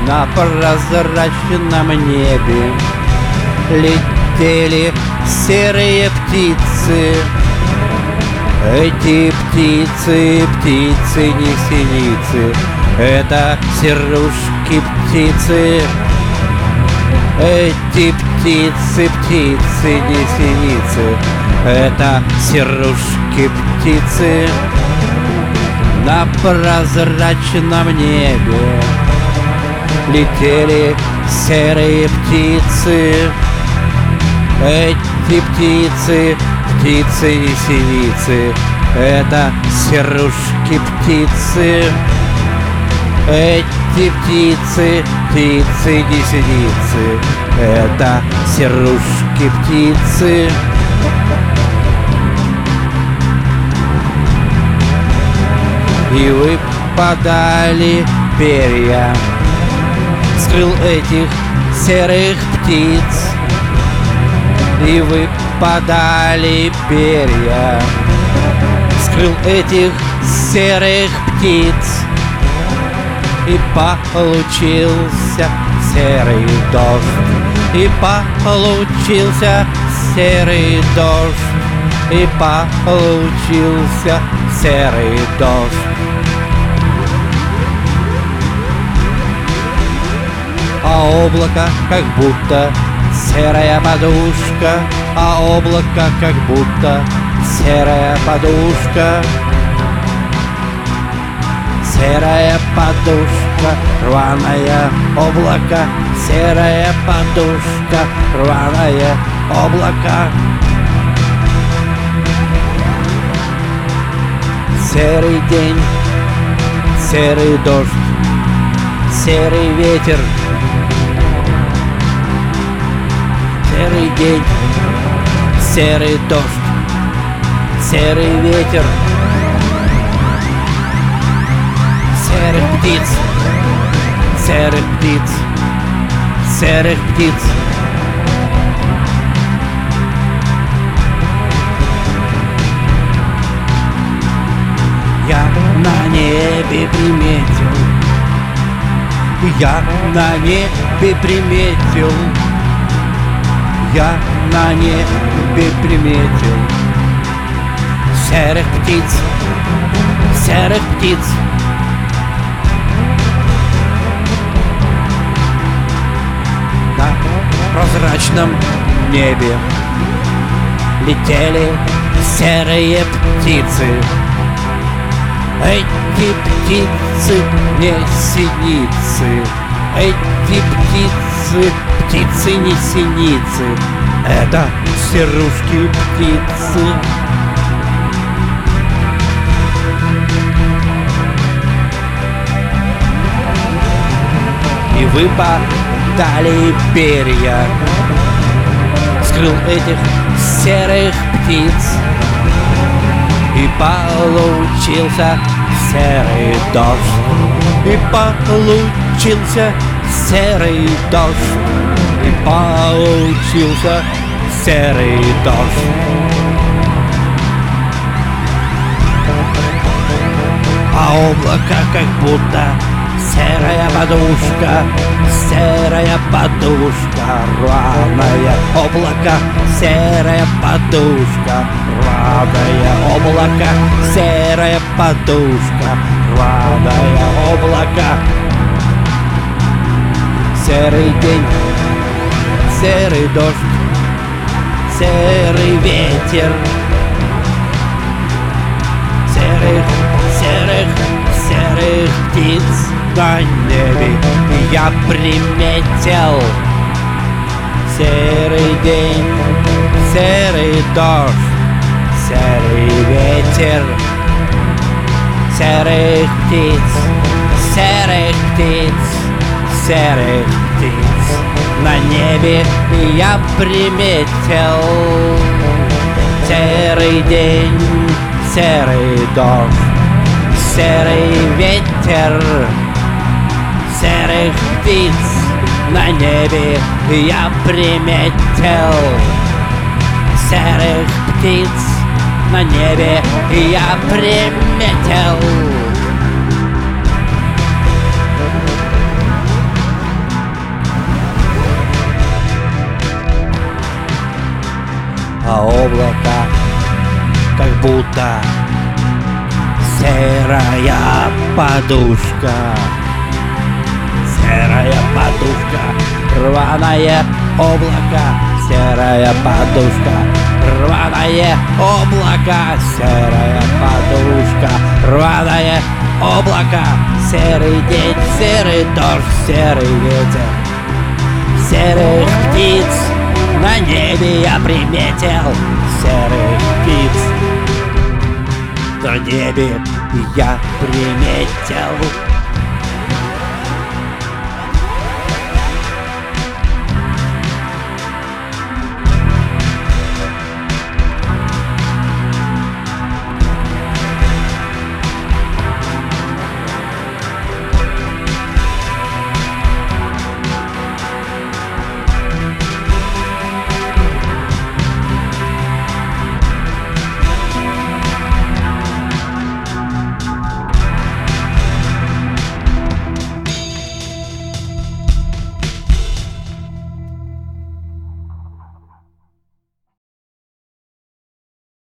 На прозрачном небе летели серые птицы. Эти птицы, птицы не синицы, это серушки птицы. Эти птицы, птицы не синицы, это серушки птицы. На прозрачном небе летели серые птицы. Эти птицы, птицы не синицы, это серушки птицы. Эти птицы, птицы не синицы, это серушки птицы. И выпадали перья с крыл этих серых птиц. И выпадали перья с крыл этих серых птиц. И получился серый дождь. И получился серый дождь. И получился серый дождь. А облако как будто серая подушка. А облако как будто серая подушка. Серая подушка, рваное облако. Серая подушка, рваное облако. Серый день, серый дождь, серый ветер. Серый день, серый дождь, серый ветер. Серых птиц, серых птиц, серых птиц. Я на небе приметил, я на небе приметил, я на небе приметил серых птиц, серых птиц. На прозрачном небе летели серые птицы. Эти птицы не синицы, эти птицы, птицы не синицы, это серушки птицы. И выпадали перья с крыл этих серых птиц. И получился серый дождь. И получился серый дождь. И получился серый дождь. А облако как будто серая подушка. Серая подушка, рваное облако. Серая подушка, рваное облако. Серая подушка, рваное облако. Серый день, серый дождь, серый ветер. Серых, серых, серых птиц на небе я приметил. Серый день, серый дождь, серый ветер. Серых птиц, серых птиц, серых птиц на небе я приметил. Серый день, серый дождь, серый ветер. Серых птиц на небе я приметил. Серых птиц на небе я приметил. а облако как будто серая подушка. Серая подушка, рваное облако, серая подушка, рваное облако, серая подушка, рваное облако, серый день, серый дождь, серый ветер, серых птиц на небе я приметил, серых птиц на небе я приметил.